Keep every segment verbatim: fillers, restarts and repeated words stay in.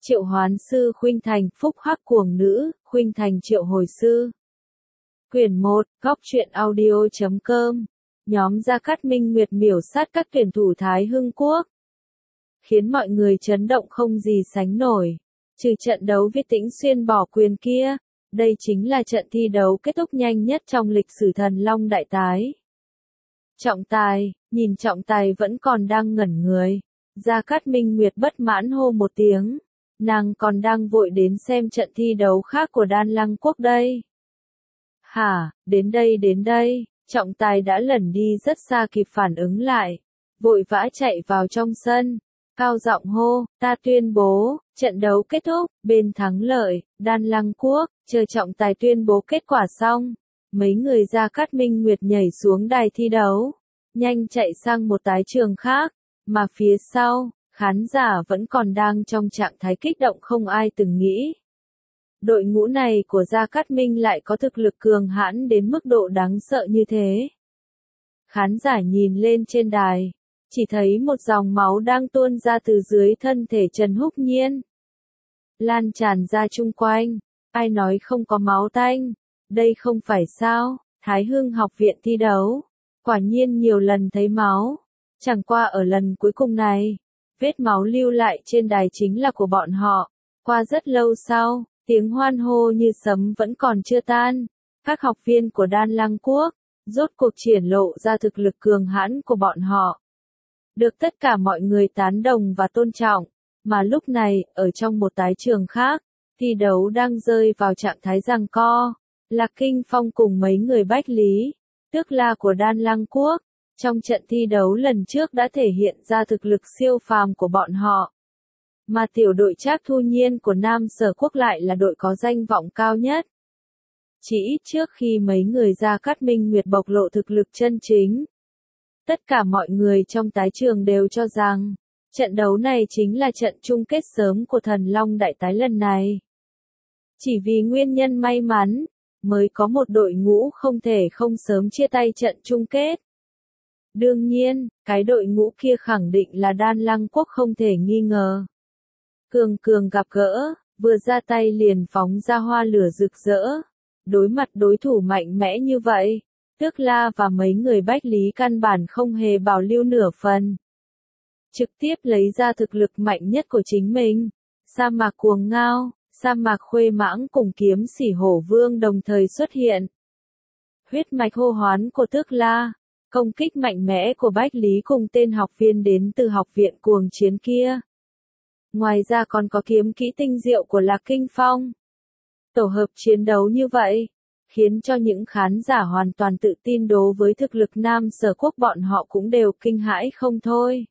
Triệu hoán sư khuynh thành, phúc hắc cuồng nữ, khuynh thành triệu hồi sư. Quyển một, góc truyện audio chấm com. Nhóm Gia Cát Minh Nguyệt miểu sát các tuyển thủ Thái Hưng Quốc. Khiến mọi người chấn động không gì sánh nổi. Trừ trận đấu với Tĩnh Xuyên bỏ quyền kia, đây chính là trận thi đấu kết thúc nhanh nhất trong lịch sử Thần Long Đại Tái. Trọng tài, nhìn trọng tài vẫn còn đang ngẩn người. Gia Cát Minh Nguyệt bất mãn hô một tiếng. Nàng còn đang vội đến xem trận thi đấu khác của Đan Lăng Quốc đây. Hả, đến đây đến đây, trọng tài đã lẩn đi rất xa kịp phản ứng lại. Vội vã chạy vào trong sân. Cao giọng hô, ta tuyên bố, trận đấu kết thúc, bên thắng lợi, Đan Lăng Quốc, chờ trọng tài tuyên bố kết quả xong. Mấy người Gia Cát Minh Nguyệt nhảy xuống đài thi đấu, nhanh chạy sang một tái trường khác, mà phía sau, khán giả vẫn còn đang trong trạng thái kích động không ai từng nghĩ. Đội ngũ này của Gia Cát Minh lại có thực lực cường hãn đến mức độ đáng sợ như thế. Khán giả nhìn lên trên đài, chỉ thấy một dòng máu đang tuôn ra từ dưới thân thể Trần Húc Nhiên. Lan tràn ra chung quanh, ai nói không có máu tanh, đây không phải sao, Thái Hưng học viện thi đấu. Quả nhiên nhiều lần thấy máu, chẳng qua ở lần cuối cùng này, vết máu lưu lại trên đài chính là của bọn họ. Qua rất lâu sau, tiếng hoan hô như sấm vẫn còn chưa tan. Các học viên của Đan Lăng Quốc, rốt cuộc triển lộ ra thực lực cường hãn của bọn họ. Được tất cả mọi người tán đồng và tôn trọng, mà lúc này, ở trong một tái trường khác, thi đấu đang rơi vào trạng thái giằng co. Lạc Kinh Phong cùng mấy người Bách Lý, Tước La của Đan Lăng Quốc, trong trận thi đấu lần trước đã thể hiện ra thực lực siêu phàm của bọn họ. Mà tiểu đội Trác Thu Nhiên của Nam Sở Quốc lại là đội có danh vọng cao nhất. Chỉ ít trước khi mấy người Gia Cát Minh Nguyệt bộc lộ thực lực chân chính, tất cả mọi người trong tái trường đều cho rằng, trận đấu này chính là trận chung kết sớm của Thần Long Đại Tái lần này. Chỉ vì nguyên nhân may mắn, mới có một đội ngũ không thể không sớm chia tay trận chung kết. Đương nhiên, cái đội ngũ kia khẳng định là Đan Lăng Quốc không thể nghi ngờ. Cường cường gặp gỡ, vừa ra tay liền phóng ra hoa lửa rực rỡ. Đối mặt đối thủ mạnh mẽ như vậy, Tước La và mấy người Bách Lý căn bản không hề bảo lưu nửa phần. Trực tiếp lấy ra thực lực mạnh nhất của chính mình. Sa mạc cuồng ngao, sa mạc khuê mãng cùng kiếm sỉ hổ vương đồng thời xuất hiện. Huyết mạch hô hoán của Tước La, công kích mạnh mẽ của Bách Lý cùng tên học viên đến từ học viện cuồng chiến kia. Ngoài ra còn có kiếm kỹ tinh diệu của Lạc Kinh Phong. Tổ hợp chiến đấu như vậy, khiến cho những khán giả hoàn toàn tự tin đối với thực lực Nam Sở Quốc bọn họ cũng đều kinh hãi không thôi.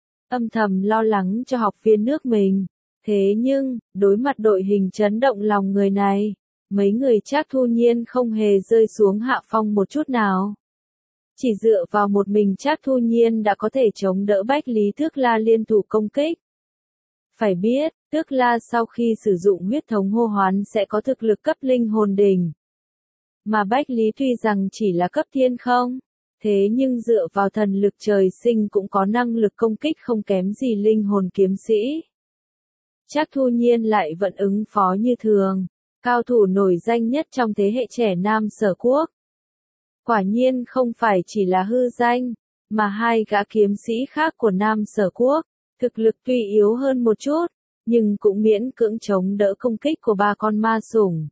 Âm thầm lo lắng cho học viên nước mình. Thế nhưng, đối mặt đội hình chấn động lòng người này, mấy người Trác Thu Nhiên không hề rơi xuống hạ phong một chút nào. Chỉ dựa vào một mình Trác Thu Nhiên đã có thể chống đỡ Bách Lý Tước La liên thủ công kích. Phải biết, Tước La sau khi sử dụng huyết thống hô hoán sẽ có thực lực cấp linh hồn đỉnh. Mà Bách Lý tuy rằng chỉ là cấp thiên không, thế nhưng dựa vào thần lực trời sinh cũng có năng lực công kích không kém gì linh hồn kiếm sĩ. Trác Thu Nhiên lại vẫn ứng phó như thường, cao thủ nổi danh nhất trong thế hệ trẻ Nam Sở Quốc. Quả nhiên không phải chỉ là hư danh, mà hai gã kiếm sĩ khác của Nam Sở Quốc, thực lực tuy yếu hơn một chút, nhưng cũng miễn cưỡng chống đỡ công kích của ba con ma sủng.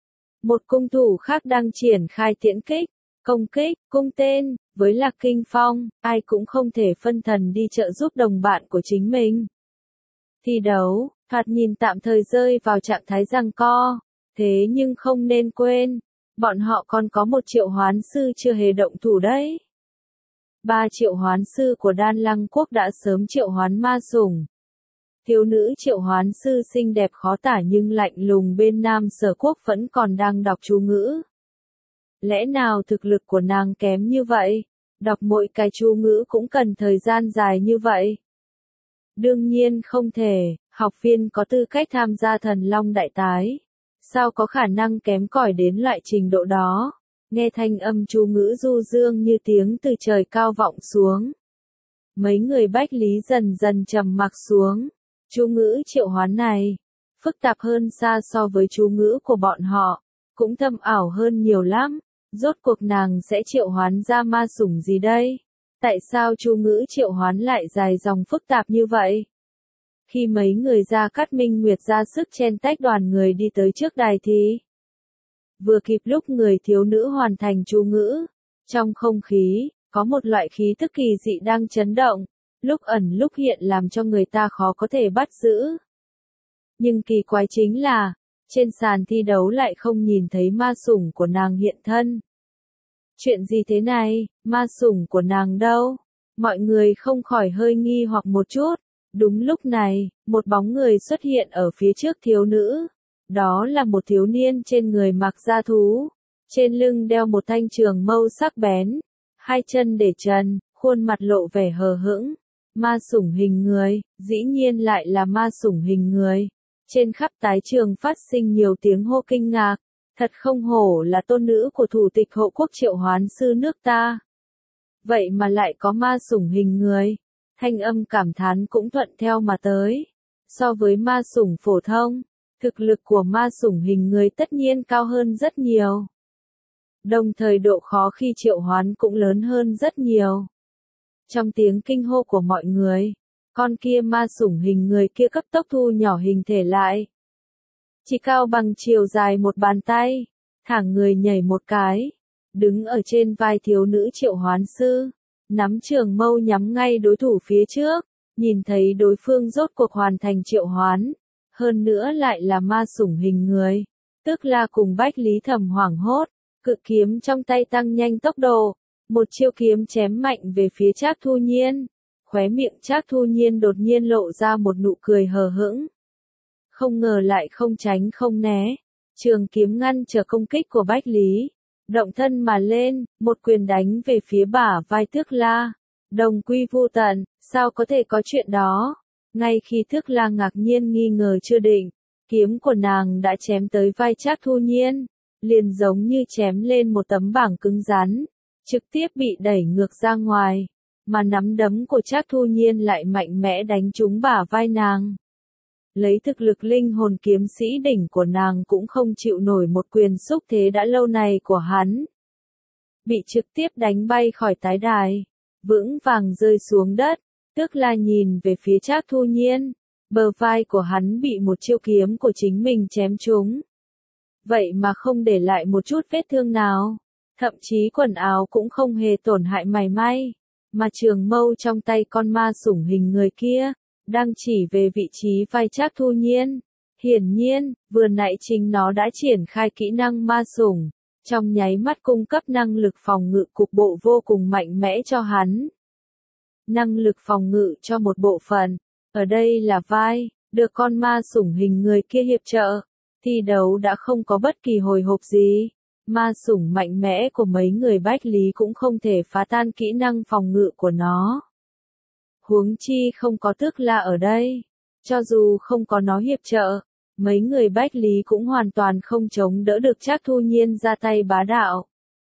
Một cung thủ khác đang triển khai tiễn kích, công kích, cung tên, với Lạc Kinh Phong, ai cũng không thể phân thần đi trợ giúp đồng bạn của chính mình. Thi đấu, thoạt nhìn tạm thời rơi vào trạng thái giằng co, thế nhưng không nên quên, bọn họ còn có một triệu hoán sư chưa hề động thủ đấy. Ba triệu hoán sư của Đan Lăng Quốc đã sớm triệu hoán ma sủng. Thiếu nữ triệu hoán sư xinh đẹp khó tả nhưng lạnh lùng bên Nam Sở Quốc vẫn còn đang đọc chú ngữ. Lẽ nào thực lực của nàng kém như vậy? Đọc mỗi cái chú ngữ cũng cần thời gian dài như vậy? Đương nhiên không thể, học viên có tư cách tham gia Thần Long Đại Tái. Sao có khả năng kém cỏi đến loại trình độ đó? Nghe thanh âm chú ngữ du dương như tiếng từ trời cao vọng xuống. Mấy người Bách Lý dần dần trầm mặc xuống. Chú ngữ triệu hoán này, phức tạp hơn xa so với chú ngữ của bọn họ, cũng thâm ảo hơn nhiều lắm. Rốt cuộc nàng sẽ triệu hoán ra ma sủng gì đây? Tại sao chú ngữ triệu hoán lại dài dòng phức tạp như vậy? Khi mấy người Gia Cát Minh Nguyệt ra sức chen tách đoàn người đi tới trước đài thì vừa kịp lúc người thiếu nữ hoàn thành chú ngữ, trong không khí có một loại khí tức kỳ dị đang chấn động, lúc ẩn lúc hiện làm cho người ta khó có thể bắt giữ. Nhưng kỳ quái chính là, trên sàn thi đấu lại không nhìn thấy ma sủng của nàng hiện thân. Chuyện gì thế này, ma sủng của nàng đâu? Mọi người không khỏi hơi nghi hoặc một chút. Đúng lúc này, một bóng người xuất hiện ở phía trước thiếu nữ. Đó là một thiếu niên trên người mặc da thú, trên lưng đeo một thanh trường mâu sắc bén, hai chân để trần, khuôn mặt lộ vẻ hờ hững. Ma sủng hình người, dĩ nhiên lại là ma sủng hình người. Trên khắp tái trường phát sinh nhiều tiếng hô kinh ngạc, thật không hổ là tôn nữ của thủ tịch hộ quốc triệu hoán sư nước ta. Vậy mà lại có ma sủng hình người, thanh âm cảm thán cũng thuận theo mà tới. So với ma sủng phổ thông, thực lực của ma sủng hình người tất nhiên cao hơn rất nhiều. Đồng thời độ khó khi triệu hoán cũng lớn hơn rất nhiều. Trong tiếng kinh hô của mọi người, con kia ma sủng hình người kia cấp tốc thu nhỏ hình thể lại. Chỉ cao bằng chiều dài một bàn tay, thẳng người nhảy một cái, đứng ở trên vai thiếu nữ triệu hoán sư, nắm trường mâu nhắm ngay đối thủ phía trước, nhìn thấy đối phương rốt cuộc hoàn thành triệu hoán, hơn nữa lại là ma sủng hình người, tức là cùng Bách Lý Thầm hoảng hốt, cự kiếm trong tay tăng nhanh tốc độ, một chiêu kiếm chém mạnh về phía Trác Thu Nhiên, khóe miệng Trác Thu Nhiên đột nhiên lộ ra một nụ cười hờ hững. Không ngờ lại không tránh không né, trường kiếm ngăn trở công kích của Bách Lý, động thân mà lên, một quyền đánh về phía bả vai Tước La. Đồng quy vu tận, sao có thể có chuyện đó? Ngay khi Tước La ngạc nhiên nghi ngờ chưa định, kiếm của nàng đã chém tới vai Trác Thu Nhiên, liền giống như chém lên một tấm bảng cứng rắn, trực tiếp bị đẩy ngược ra ngoài, mà nắm đấm của Trác Thu Nhiên lại mạnh mẽ đánh trúng bả vai nàng. Lấy thực lực linh hồn kiếm sĩ đỉnh của nàng cũng không chịu nổi một quyền xúc thế đã lâu này của hắn. Bị trực tiếp đánh bay khỏi tái đài, vững vàng rơi xuống đất, Tước La nhìn về phía Trác Thu Nhiên, bờ vai của hắn bị một chiêu kiếm của chính mình chém trúng. Vậy mà không để lại một chút vết thương nào, thậm chí quần áo cũng không hề tổn hại mảy may, mà trường mâu trong tay con ma sủng hình người kia, đang chỉ về vị trí vai Trác Thu Nhiên. Hiển nhiên, vừa nãy chính nó đã triển khai kỹ năng ma sủng, trong nháy mắt cung cấp năng lực phòng ngự cục bộ vô cùng mạnh mẽ cho hắn. Năng lực phòng ngự cho một bộ phận, ở đây là vai, được con ma sủng hình người kia hiệp trợ, thi đấu đã không có bất kỳ hồi hộp gì. Ma sủng mạnh mẽ của mấy người Bách Lý cũng không thể phá tan kỹ năng phòng ngự của nó. Huống chi không có Tước La ở đây, cho dù không có nó hiệp trợ, mấy người Bách Lý cũng hoàn toàn không chống đỡ được Trác Thu Nhiên ra tay bá đạo.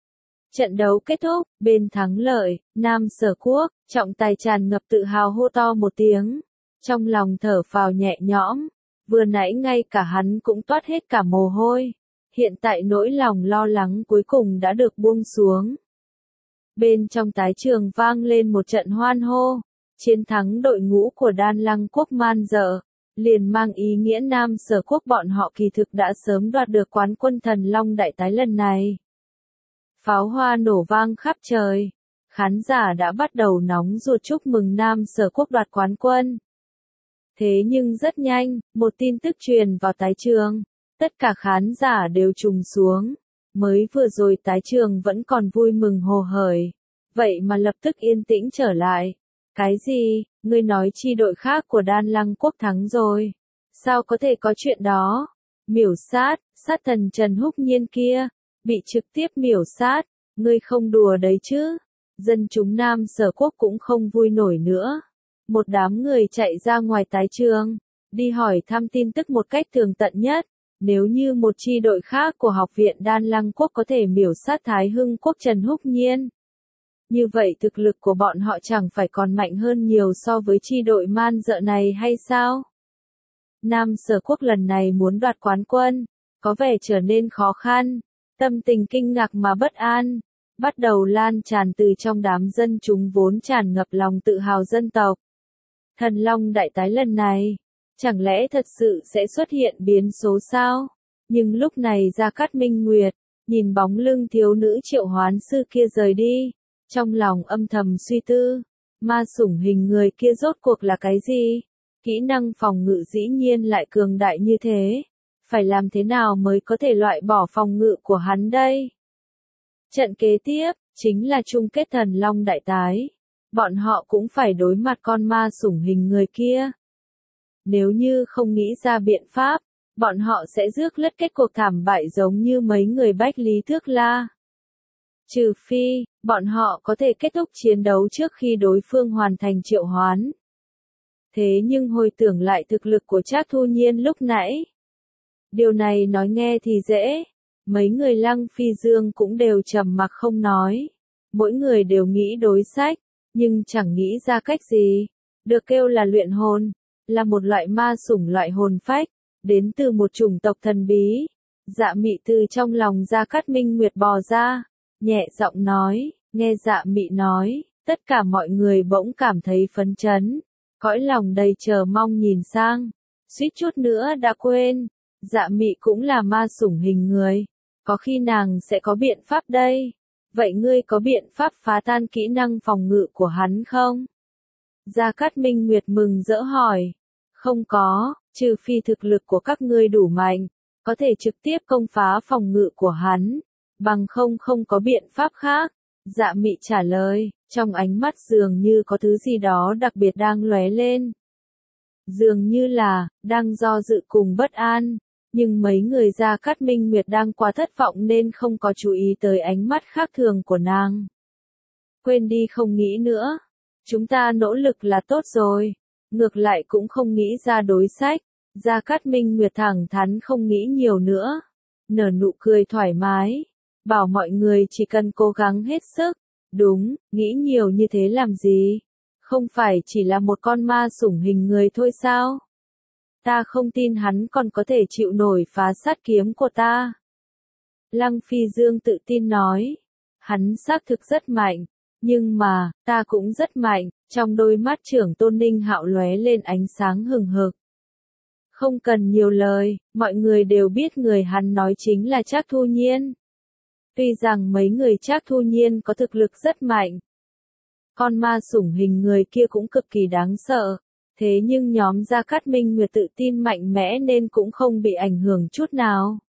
Trận đấu kết thúc, bên thắng lợi, Nam Sở Quốc, trọng tài tràn ngập tự hào hô to một tiếng, trong lòng thở phào nhẹ nhõm, vừa nãy ngay cả hắn cũng toát hết cả mồ hôi, hiện tại nỗi lòng lo lắng cuối cùng đã được buông xuống. Bên trong tái trường vang lên một trận hoan hô, chiến thắng đội ngũ của Đan Lăng Quốc Man Dợ, liền mang ý nghĩa Nam Sở Quốc bọn họ kỳ thực đã sớm đoạt được quán quân Thần Long Đại Tái lần này. Pháo hoa nổ vang khắp trời, khán giả đã bắt đầu nóng ruột chúc mừng Nam Sở Quốc đoạt quán quân. Thế nhưng rất nhanh, một tin tức truyền vào tái trường, tất cả khán giả đều trùng xuống, mới vừa rồi tái trường vẫn còn vui mừng hồ hởi, vậy mà lập tức yên tĩnh trở lại. Cái gì, ngươi nói chi đội khác của Đan Lăng Quốc thắng rồi? Sao có thể có chuyện đó? Miểu sát, sát thần Trần Húc Nhiên kia, bị trực tiếp miểu sát, ngươi không đùa đấy chứ? Dân chúng Nam Sở Quốc cũng không vui nổi nữa. Một đám người chạy ra ngoài tái trường, đi hỏi thăm tin tức một cách tường tận nhất. Nếu như một chi đội khác của học viện Đan Lăng Quốc có thể miểu sát Thái Hưng Quốc Trần Húc Nhiên, như vậy thực lực của bọn họ chẳng phải còn mạnh hơn nhiều so với chi đội Man Dợ này hay sao? Nam Sở Quốc lần này muốn đoạt quán quân, có vẻ trở nên khó khăn, tâm tình kinh ngạc mà bất an, bắt đầu lan tràn từ trong đám dân chúng vốn tràn ngập lòng tự hào dân tộc. Thần Long đại tái lần này, chẳng lẽ thật sự sẽ xuất hiện biến số sao? Nhưng lúc này Gia Cát Minh Nguyệt, nhìn bóng lưng thiếu nữ triệu hoán sư kia rời đi, trong lòng âm thầm suy tư, ma sủng hình người kia rốt cuộc là cái gì? Kỹ năng phòng ngự dĩ nhiên lại cường đại như thế, phải làm thế nào mới có thể loại bỏ phòng ngự của hắn đây? Trận kế tiếp, chính là chung kết Thần Long đại tái. Bọn họ cũng phải đối mặt con ma sủng hình người kia. Nếu như không nghĩ ra biện pháp, bọn họ sẽ rước lất kết cuộc thảm bại giống như mấy người Bách Lý Thước La. Trừ phi, bọn họ có thể kết thúc chiến đấu trước khi đối phương hoàn thành triệu hoán. Thế nhưng hồi tưởng lại thực lực của Trác Thu Nhiên lúc nãy. Điều này nói nghe thì dễ. Mấy người Lăng Phi Dương cũng đều trầm mặc không nói. Mỗi người đều nghĩ đối sách, nhưng chẳng nghĩ ra cách gì. Được kêu là luyện hồn, là một loại ma sủng loại hồn phách, đến từ một chủng tộc thần bí. Dạ Mị từ trong lòng Gia Cát Minh Nguyệt bò ra, nhẹ giọng nói, nghe Dạ Mị nói, tất cả mọi người bỗng cảm thấy phấn chấn, cõi lòng đầy chờ mong nhìn sang, suýt chút nữa đã quên, Dạ Mị cũng là ma sủng hình người, có khi nàng sẽ có biện pháp đây, vậy ngươi có biện pháp phá tan kỹ năng phòng ngự của hắn không? Gia Cát Minh Nguyệt mừng rỡ hỏi, không có, trừ phi thực lực của các ngươi đủ mạnh, có thể trực tiếp công phá phòng ngự của hắn, bằng không không có biện pháp khác. Dạ Mị trả lời, trong ánh mắt dường như có thứ gì đó đặc biệt đang lóe lên. Dường như là, đang do dự cùng bất an, nhưng mấy người Gia Cát Minh Nguyệt đang quá thất vọng nên không có chú ý tới ánh mắt khác thường của nàng. Quên đi không nghĩ nữa, chúng ta nỗ lực là tốt rồi, ngược lại cũng không nghĩ ra đối sách. Gia Cát Minh Nguyệt thẳng thắn không nghĩ nhiều nữa, nở nụ cười thoải mái, bảo mọi người chỉ cần cố gắng hết sức. Đúng, nghĩ nhiều như thế làm gì? Không phải chỉ là một con ma sủng hình người thôi sao? Ta không tin hắn còn có thể chịu nổi phá sát kiếm của ta. Lăng Phi Dương tự tin nói, hắn xác thực rất mạnh, nhưng mà, ta cũng rất mạnh, trong đôi mắt trưởng Tôn Ninh Hạo lóe lên ánh sáng hừng hực. Không cần nhiều lời, mọi người đều biết người hắn nói chính là Trác Thu Nhiên. Tuy rằng mấy người Trác Thu Nhiên có thực lực rất mạnh, con ma sủng hình người kia cũng cực kỳ đáng sợ, thế nhưng nhóm Gia Cát Minh Nguyệt tự tin mạnh mẽ nên cũng không bị ảnh hưởng chút nào.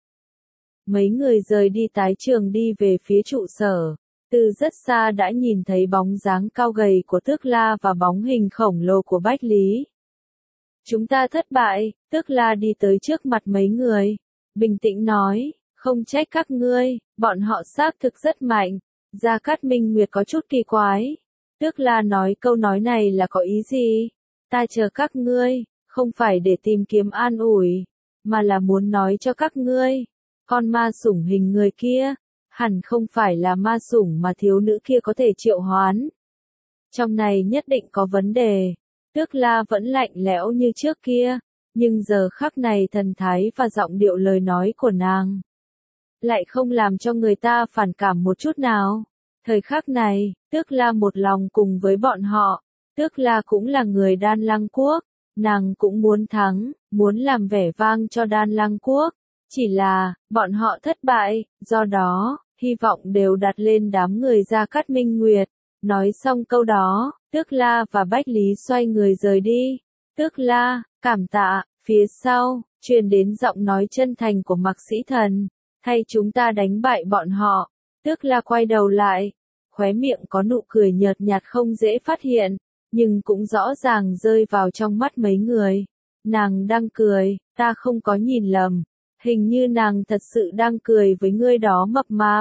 Mấy người rời đi tái trường đi về phía trụ sở, từ rất xa đã nhìn thấy bóng dáng cao gầy của Tước La và bóng hình khổng lồ của Bách Lý. Chúng ta thất bại, Tước La đi tới trước mặt mấy người, bình tĩnh nói, không trách các ngươi, bọn họ xác thực rất mạnh. Gia Cát Minh Nguyệt có chút kỳ quái. Tước La nói câu nói này là có ý gì? Ta chờ các ngươi, không phải để tìm kiếm an ủi, mà là muốn nói cho các ngươi, con ma sủng hình người kia, hẳn không phải là ma sủng mà thiếu nữ kia có thể triệu hoán. Trong này nhất định có vấn đề. Tước La vẫn lạnh lẽo như trước kia, nhưng giờ khắc này thần thái và giọng điệu lời nói của nàng lại không làm cho người ta phản cảm một chút nào. Thời khắc này, Tước La một lòng cùng với bọn họ. Tước La cũng là người Đan Lăng Quốc, nàng cũng muốn thắng, muốn làm vẻ vang cho Đan Lăng Quốc. Chỉ là, bọn họ thất bại, do đó, hy vọng đều đặt lên đám người Gia Cát Minh Nguyệt. Nói xong câu đó, Tước La và Bách Lý xoay người rời đi. Tước La, cảm tạ, phía sau, truyền đến giọng nói chân thành của Mạc Sĩ Thần, thay chúng ta đánh bại bọn họ. Tước La quay đầu lại, khóe miệng có nụ cười nhợt nhạt không dễ phát hiện, nhưng cũng rõ ràng rơi vào trong mắt mấy người. Nàng đang cười, ta không có nhìn lầm, hình như nàng thật sự đang cười với ngươi đó mập mạp.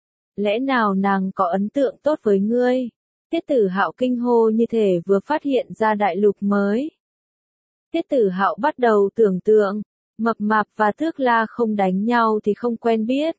Lẽ nào nàng có ấn tượng tốt với ngươi? Tiết Tử Hạo kinh hô như thể vừa phát hiện ra đại lục mới. Tiết Tử Hạo bắt đầu tưởng tượng, mập mạp và Tước La không đánh nhau thì không quen biết.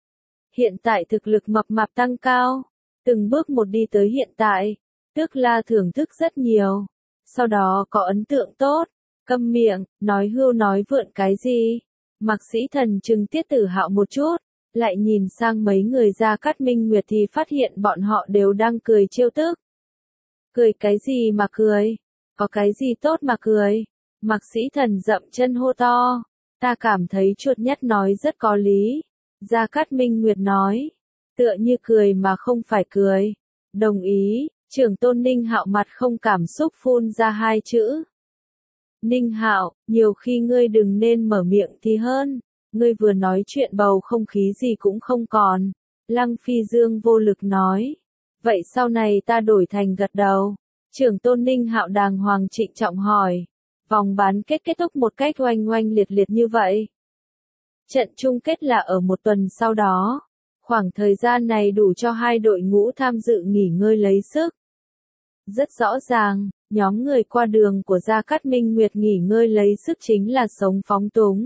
Hiện tại thực lực mập mạp tăng cao, từng bước một đi tới hiện tại, Tước La thưởng thức rất nhiều, sau đó có ấn tượng tốt, Câm miệng, nói hưu nói vượn cái gì? Mạc Sĩ Thần trừng Tiết Tử Hạo một chút, lại nhìn sang mấy người Gia Cát Minh Nguyệt thì phát hiện bọn họ đều đang cười trêu tức. Cười cái gì mà cười? Có cái gì tốt mà cười? Mạc Sĩ Thần dậm chân hô to. Ta cảm thấy chuột nhắt nói rất có lý. Gia Cát Minh Nguyệt nói. Tựa như cười mà không phải cười. Đồng ý, Trưởng tôn Ninh Hạo mặt không cảm xúc phun ra hai chữ. Ninh Hạo, nhiều khi ngươi đừng nên mở miệng thì hơn. Ngươi vừa nói chuyện bầu không khí gì cũng không còn. Lăng Phi Dương vô lực nói. Vậy sau này ta đổi thành gật đầu. Trưởng tôn Ninh Hạo đàng hoàng trịnh trọng hỏi. Vòng bán kết kết thúc một cách oanh oanh liệt liệt như vậy. Trận chung kết là ở một tuần sau đó. Khoảng thời gian này đủ cho hai đội ngũ tham dự nghỉ ngơi lấy sức. Rất rõ ràng, nhóm người qua đường của Gia Cát Minh Nguyệt nghỉ ngơi lấy sức chính là sống phóng túng.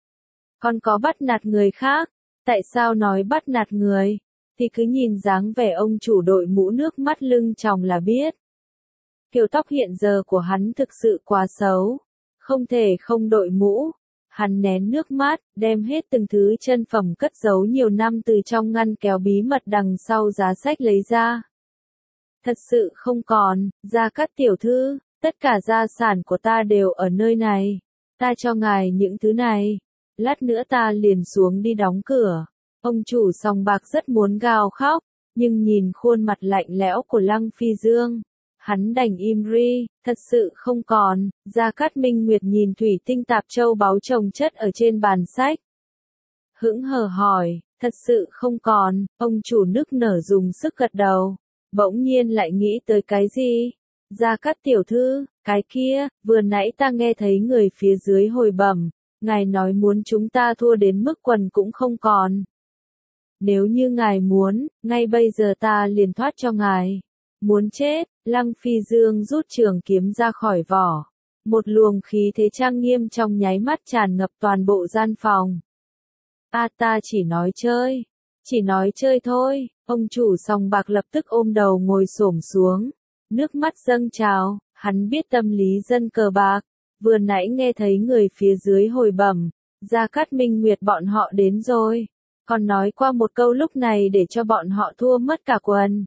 Còn có bắt nạt người khác, tại sao nói bắt nạt người, thì cứ nhìn dáng vẻ ông chủ đội mũ nước mắt lưng tròng là biết. Kiểu tóc hiện giờ của hắn thực sự quá xấu, không thể không đội mũ. Hắn nén nước mắt, đem hết từng thứ chân phẩm cất giấu nhiều năm từ trong ngăn kéo bí mật đằng sau giá sách lấy ra. Thật sự không còn, Gia Cát tiểu thư, tất cả gia sản của ta đều ở nơi này. Ta cho ngài những thứ này. Lát nữa ta liền xuống đi đóng cửa. Ông chủ sòng bạc rất muốn gào khóc, nhưng nhìn khuôn mặt lạnh lẽo của Lăng Phi Dương. Hắn đành im ri, thật sự không còn. Gia Cát Minh Nguyệt nhìn thủy tinh tạp châu báu chồng chất ở trên bàn sách. Hững hờ hỏi, thật sự không còn, ông chủ nức nở dùng sức gật đầu. Bỗng nhiên lại nghĩ tới cái gì? Gia Cát tiểu thư, cái kia, vừa nãy ta nghe thấy người phía dưới hồi bẩm, ngài nói muốn chúng ta thua đến mức quần cũng không còn. Nếu như ngài muốn, ngay bây giờ ta liền thoát cho ngài. Muốn chết, Lăng Phi Dương rút trường kiếm ra khỏi vỏ. Một luồng khí thế trang nghiêm trong nháy mắt tràn ngập toàn bộ gian phòng. A ta chỉ nói chơi. Chỉ nói chơi thôi. Ông chủ sòng bạc lập tức ôm đầu ngồi xổm xuống. Nước mắt dâng trào, hắn biết tâm lý dân cờ bạc. Vừa nãy nghe thấy người phía dưới hồi bẩm, Gia Cát Minh Nguyệt bọn họ đến rồi. Còn nói qua một câu lúc này để cho bọn họ thua mất cả quần.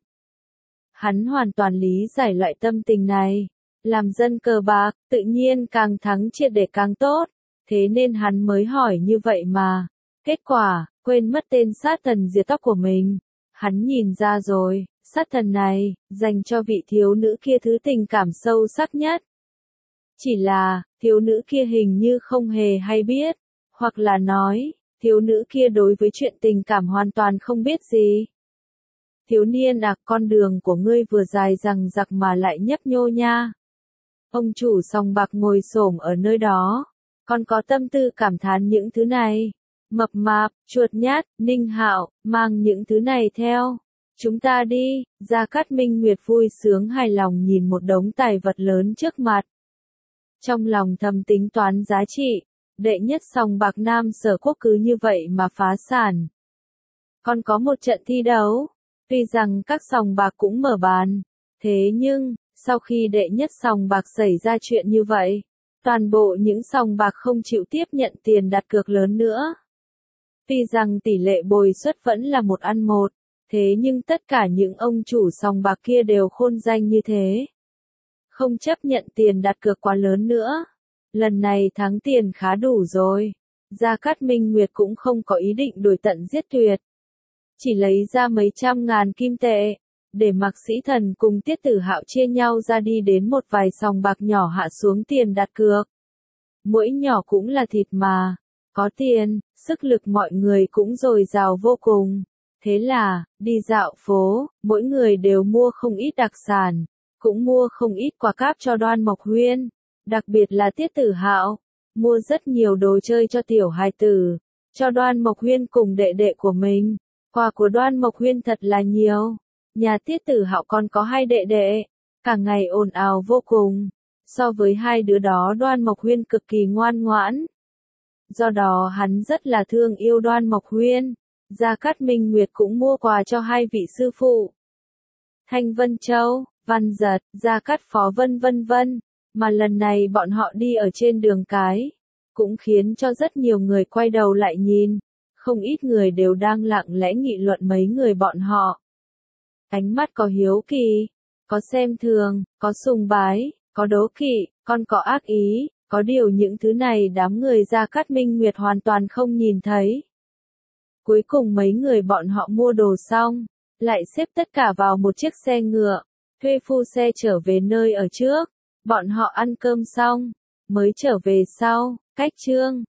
Hắn hoàn toàn lý giải loại tâm tình này. Làm dân cờ bạc, tự nhiên càng thắng triệt để càng tốt. Thế nên hắn mới hỏi như vậy mà. Kết quả, quên mất tên sát thần diệt tóc của mình. Hắn nhìn ra rồi, sát thần này, dành cho vị thiếu nữ kia thứ tình cảm sâu sắc nhất. Chỉ là, thiếu nữ kia hình như không hề hay biết. Hoặc là nói, thiếu nữ kia đối với chuyện tình cảm hoàn toàn không biết gì. Thiếu niên à, con đường của ngươi vừa dài rằng giặc mà lại nhấp nhô nha. Ông chủ sòng bạc ngồi xổm ở nơi đó. Còn có tâm tư cảm thán những thứ này. Mập mạp, chuột nhát, Ninh Hạo, mang những thứ này theo. Chúng ta đi, Gia Cát Minh Nguyệt vui sướng hài lòng nhìn một đống tài vật lớn trước mặt. Trong lòng thầm tính toán giá trị, đệ nhất sòng bạc Nam Sở Quốc cứ như vậy mà phá sản. Còn có một trận thi đấu, tuy rằng các sòng bạc cũng mở bàn, thế nhưng, sau khi đệ nhất sòng bạc xảy ra chuyện như vậy, toàn bộ những sòng bạc không chịu tiếp nhận tiền đặt cược lớn nữa. Tuy rằng tỷ lệ bồi suất vẫn là một ăn một, thế nhưng tất cả những ông chủ sòng bạc kia đều khôn danh như thế. Không chấp nhận tiền đặt cược quá lớn nữa. Lần này thắng tiền khá đủ rồi. Gia Cát Minh Nguyệt cũng không có ý định đuổi tận giết tuyệt. Chỉ lấy ra mấy trăm ngàn kim tệ, để Mạc Sĩ Thần cùng Tiết Tử Hạo chia nhau ra đi đến một vài sòng bạc nhỏ hạ xuống tiền đặt cược. Mỗi nhỏ cũng là thịt mà. Có tiền, sức lực mọi người cũng dồi dào vô cùng. Thế là, đi dạo phố, mỗi người đều mua không ít đặc sản, cũng mua không ít quà cáp cho Đoan Mộc Huyên, đặc biệt là Tiết Tử Hạo, mua rất nhiều đồ chơi cho tiểu hài tử, cho Đoan Mộc Huyên cùng đệ đệ của mình. Quà của Đoan Mộc Huyên thật là nhiều. Nhà Tiết Tử Hạo còn có hai đệ đệ, cả ngày ồn ào vô cùng. So với hai đứa đó Đoan Mộc Huyên cực kỳ ngoan ngoãn. Do đó hắn rất là thương yêu Đoan Mộc Huyên. Gia Cát Minh Nguyệt cũng mua quà cho hai vị sư phụ. Thanh Vân Châu, Văn Giật, Gia Cát Phó vân vân vân. Mà lần này bọn họ đi ở trên đường cái, cũng khiến cho rất nhiều người quay đầu lại nhìn, không ít người đều đang lặng lẽ nghị luận mấy người bọn họ. Ánh mắt có hiếu kỳ, có xem thường, có sùng bái, có đố kỵ, còn có ác ý, có điều những thứ này đám người Gia Cát Minh Nguyệt hoàn toàn không nhìn thấy. Cuối cùng mấy người bọn họ mua đồ xong, lại xếp tất cả vào một chiếc xe ngựa, thuê phu xe trở về nơi ở trước. Bọn họ ăn cơm xong, mới trở về sau, cách chương.